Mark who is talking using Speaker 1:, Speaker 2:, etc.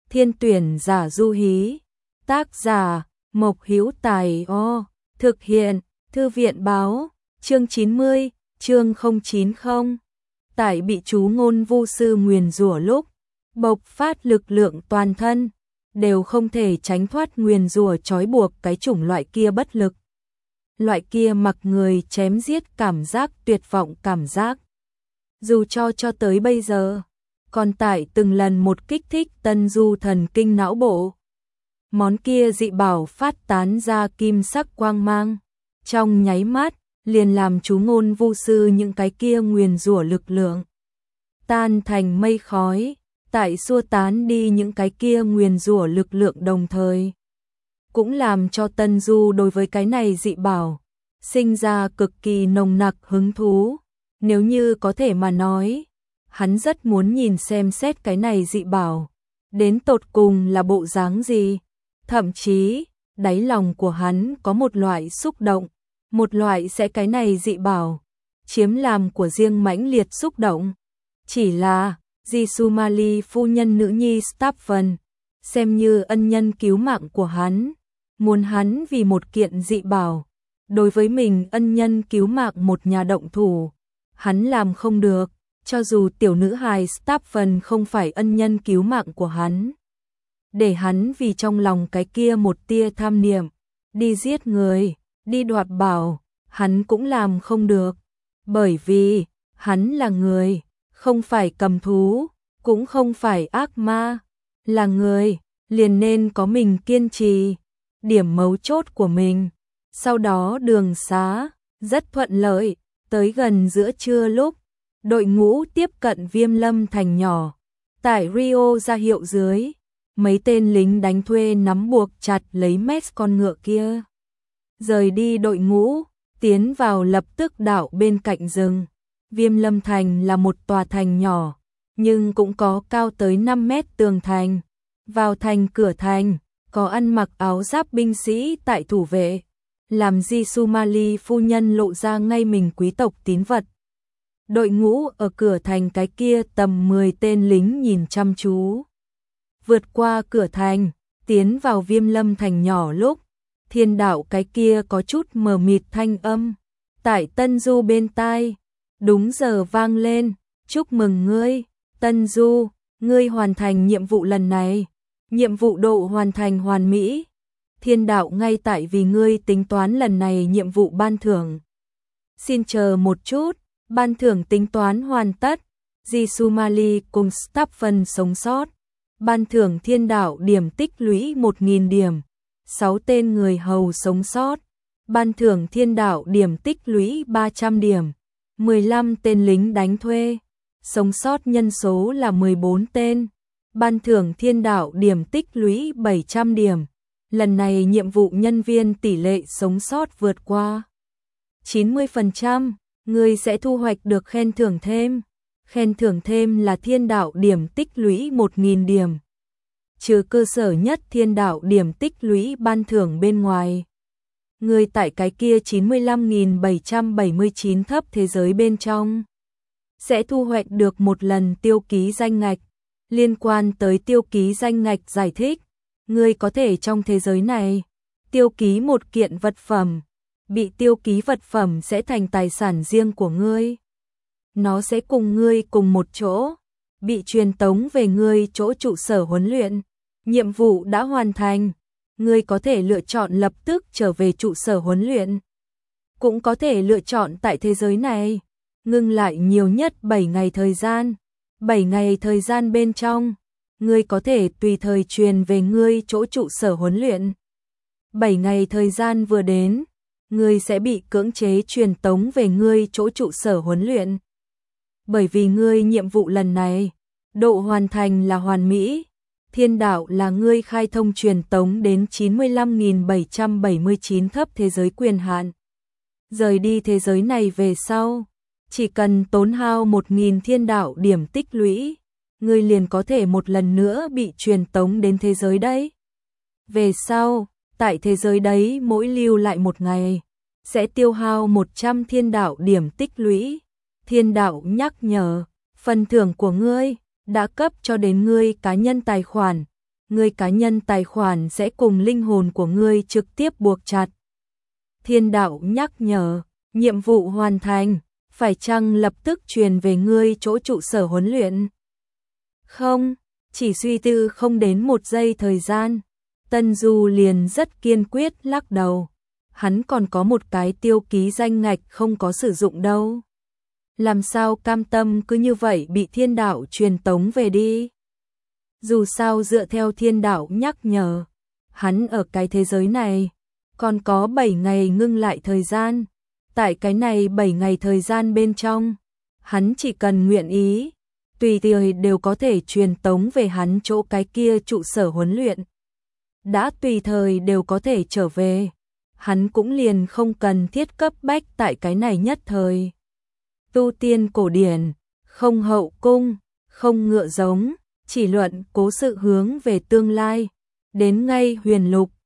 Speaker 1: Thiên tuyển giả du hí. Tác giả Mộc Hữu Tài. Thực hiện Thư viện báo. Chương 90, chương 090. Tại bị chú ngôn vu sư nguyền rủa lúc bộc phát lực lượng toàn thân, đều không thể tránh thoát nguyền rủa trói buộc cái chủng loại kia bất lực. Loại kia mặc người chém giết cảm giác tuyệt vọng cảm giác. Dù cho tới bây giờ, còn tại từng lần một kích thích Tân Du thần kinh não bộ. Món kia dị bảo phát tán ra kim sắc quang mang, trong nháy mắt liền làm chú ngôn vu sư những cái kia nguyền rủa lực lượng tan thành mây khói, tại xua tán đi những cái kia nguyền rủa lực lượng đồng thời, cũng làm cho Tân Du đối với cái này dị bảo sinh ra cực kỳ nồng nặc hứng thú. Nếu như có thể mà nói, hắn rất muốn nhìn xem xét cái này dị bảo đến tột cùng là bộ dáng gì. Thậm chí, đáy lòng của hắn có một loại xúc động, một loại sẽ cái này dị bảo chiếm làm của riêng mãnh liệt xúc động. Chỉ là Jisumali phu nhân nữ nhi Stapfen, xem như ân nhân cứu mạng của hắn, muốn hắn vì một kiện dị bảo, đối với mình ân nhân cứu mạng một nhà động thủ, hắn làm không được. Cho dù tiểu nữ hài Stapfen không phải ân nhân cứu mạng của hắn, để hắn vì trong lòng cái kia một tia tham niệm, đi giết người, đi đoạt bảo, hắn cũng làm không được. Bởi vì, hắn là người, không phải cầm thú, cũng không phải ác ma, là người, liền nên có mình kiên trì, điểm mấu chốt của mình. Sau đó đường xá, rất thuận lợi, tới gần giữa trưa lúc, đội ngũ tiếp cận Viêm Lâm thành nhỏ, tại Rio ra hiệu dưới. Mấy tên lính đánh thuê nắm buộc chặt lấy Max con ngựa kia, rời đi đội ngũ, tiến vào lập tức đảo bên cạnh rừng. Viêm Lâm thành là một tòa thành nhỏ, nhưng cũng có cao tới 5 mét tường thành. Vào thành cửa thành, có ăn mặc áo giáp binh sĩ tại thủ vệ, làm Jisumali phu nhân lộ ra ngay mình quý tộc tín vật. Đội ngũ ở cửa thành cái kia tầm 10 tên lính nhìn chăm chú. Vượt qua cửa thành, tiến vào Viêm Lâm thành nhỏ lúc, Thiên đạo cái kia có chút mờ mịt thanh âm, tại Tân Du bên tai, đúng giờ vang lên, chúc mừng ngươi, Tân Du, ngươi hoàn thành nhiệm vụ lần này, nhiệm vụ độ hoàn thành hoàn mỹ. Thiên đạo ngay tại vì ngươi tính toán lần này nhiệm vụ ban thưởng. Xin chờ một chút, ban thưởng tính toán hoàn tất, Jisumali cùng Stapfen sống sót. Ban thưởng thiên đạo điểm tích lũy 1000 điểm, 6 tên người hầu sống sót. Ban thưởng thiên đạo điểm tích lũy 300 điểm, 15 tên lính đánh thuê, sống sót nhân số là 14 tên. Ban thưởng thiên đạo điểm tích lũy 700 điểm. Lần này nhiệm vụ nhân viên tỷ lệ sống sót vượt qua 90%, người sẽ thu hoạch được khen thưởng thêm. Khen thưởng thêm là thiên đạo điểm tích lũy 1000 điểm. Trừ cơ sở nhất thiên đạo điểm tích lũy ban thưởng bên ngoài. Người tại cái kia 95.779 thấp thế giới bên trong sẽ thu hoạch được một lần tiêu ký danh ngạch. Liên quan tới tiêu ký danh ngạch giải thích, người có thể trong thế giới này tiêu ký một kiện vật phẩm. Bị tiêu ký vật phẩm sẽ thành tài sản riêng của ngươi. Nó sẽ cùng ngươi cùng một chỗ, bị truyền tống về ngươi chỗ trụ sở huấn luyện. Nhiệm vụ đã hoàn thành, ngươi có thể lựa chọn lập tức trở về trụ sở huấn luyện. Cũng có thể lựa chọn tại thế giới này, ngưng lại nhiều nhất 7 ngày thời gian. 7 ngày thời gian bên trong, ngươi có thể tùy thời truyền về ngươi chỗ trụ sở huấn luyện. 7 ngày thời gian vừa đến, ngươi sẽ bị cưỡng chế truyền tống về ngươi chỗ trụ sở huấn luyện. Bởi vì ngươi nhiệm vụ lần này, độ hoàn thành là hoàn mỹ, thiên đạo là ngươi khai thông truyền tống đến 95.779 thấp thế giới quyền hạn. Rời đi thế giới này về sau, chỉ cần tốn hao 1000 thiên đạo điểm tích lũy, ngươi liền có thể một lần nữa bị truyền tống đến thế giới đấy. Về sau, tại thế giới đấy mỗi lưu lại một ngày, sẽ tiêu hao 100 thiên đạo điểm tích lũy. Thiên đạo nhắc nhở, phần thưởng của ngươi đã cấp cho đến ngươi cá nhân tài khoản, ngươi cá nhân tài khoản sẽ cùng linh hồn của ngươi trực tiếp buộc chặt. Thiên đạo nhắc nhở, nhiệm vụ hoàn thành, phải chăng lập tức truyền về ngươi chỗ trụ sở huấn luyện? Không, chỉ suy tư không đến 1 giây thời gian, Tân Du liền rất kiên quyết lắc đầu. Hắn còn có một cái tiêu ký danh ngạch không có sử dụng đâu. Làm sao cam tâm cứ như vậy bị thiên đạo truyền tống về đi? Dù sao dựa theo thiên đạo nhắc nhở, hắn ở cái thế giới này còn có 7 ngày ngưng lại thời gian. Tại cái này 7 ngày thời gian bên trong, hắn chỉ cần nguyện ý, tùy thời đều có thể truyền tống về hắn chỗ cái kia trụ sở huấn luyện. Đã tùy thời đều có thể trở về, hắn cũng liền không cần thiết cấp bách tại cái này nhất thời. Tu tiên cổ điển, không hậu cung, không ngựa giống, chỉ luận cố sự hướng về tương lai. Đến ngay huyền lục,